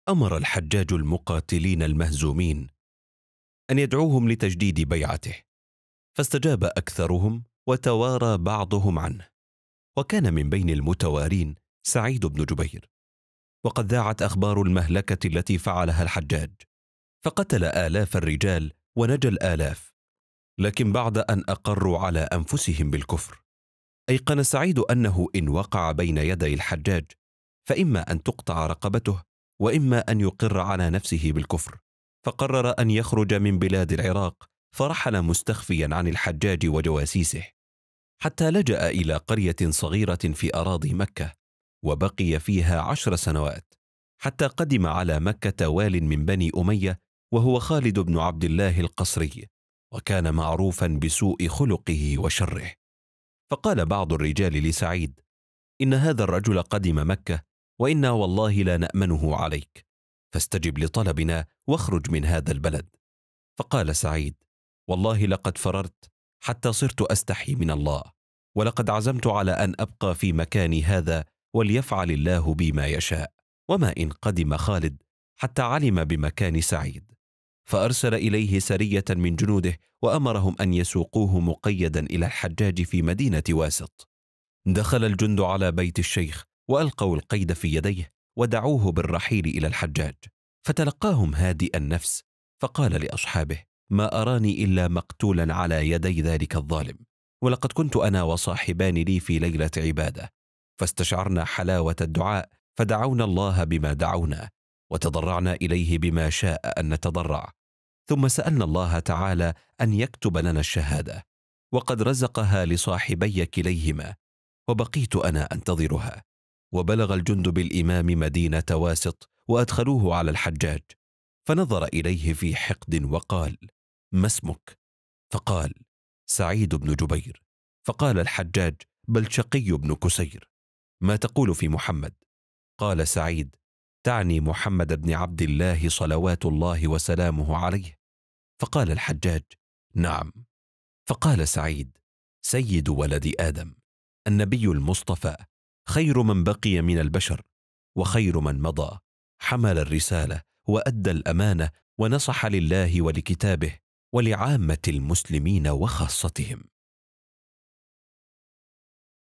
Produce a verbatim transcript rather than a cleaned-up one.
أمر الحجاج المقاتلين المهزومين أن يدعوهم لتجديد بيعته، فاستجاب أكثرهم وتوارى بعضهم عنه، وكان من بين المتوارين سعيد بن جبير. وقد ذاعت أخبار المهلكة التي فعلها الحجاج، فقتل آلاف الرجال ونجى الآلاف، لكن بعد أن أقروا على أنفسهم بالكفر. أيقن سعيد أنه إن وقع بين يدي الحجاج فإما أن تقطع رقبته وإما أن يقر على نفسه بالكفر، فقرر أن يخرج من بلاد العراق، فرحل مستخفيا عن الحجاج وجواسيسه حتى لجأ إلى قرية صغيرة في أراضي مكة، وبقي فيها عشر سنوات حتى قدم على مكة وال من بني أمية، وهو خالد بن عبد الله القصري، وكان معروفا بسوء خلقه وشره. فقال بعض الرجال لسعيد: إن هذا الرجل قدم مكة وإنا والله لا نأمنه عليك، فاستجب لطلبنا واخرج من هذا البلد. فقال سعيد: والله لقد فررت حتى صرت أستحي من الله، ولقد عزمت على أن أبقى في مكاني هذا وليفعل الله بي ما يشاء. وما إن قدم خالد حتى علم بمكان سعيد، فأرسل إليه سرية من جنوده وأمرهم أن يسوقوه مقيدا إلى الحجاج في مدينة واسط. دخل الجند على بيت الشيخ وألقوا القيد في يديه ودعوه بالرحيل إلى الحجاج، فتلقاهم هادئ النفس، فقال لأصحابه: ما أراني إلا مقتولا على يدي ذلك الظالم، ولقد كنت أنا وصاحبان لي في ليلة عبادة، فاستشعرنا حلاوة الدعاء فدعونا الله بما دعونا، وتضرعنا إليه بما شاء أن نتضرع، ثم سألنا الله تعالى أن يكتب لنا الشهادة، وقد رزقها لصاحبي كليهما، وبقيت أنا أنتظرها. وبلغ الجند بالإمام مدينة واسط وأدخلوه على الحجاج، فنظر إليه في حقد وقال: ما اسمك؟ فقال: سعيد بن جبير. فقال الحجاج: بل شقي بن كسير، ما تقول في محمد؟ قال سعيد: تعني محمد بن عبد الله صلوات الله وسلامه عليه. فقال الحجاج: نعم. فقال سعيد: سيد ولد آدم، النبي المصطفى، خير من بقي من البشر، وخير من مضى، حمل الرسالة وأدى الأمانة ونصح لله ولكتابه ولعامة المسلمين وخاصتهم.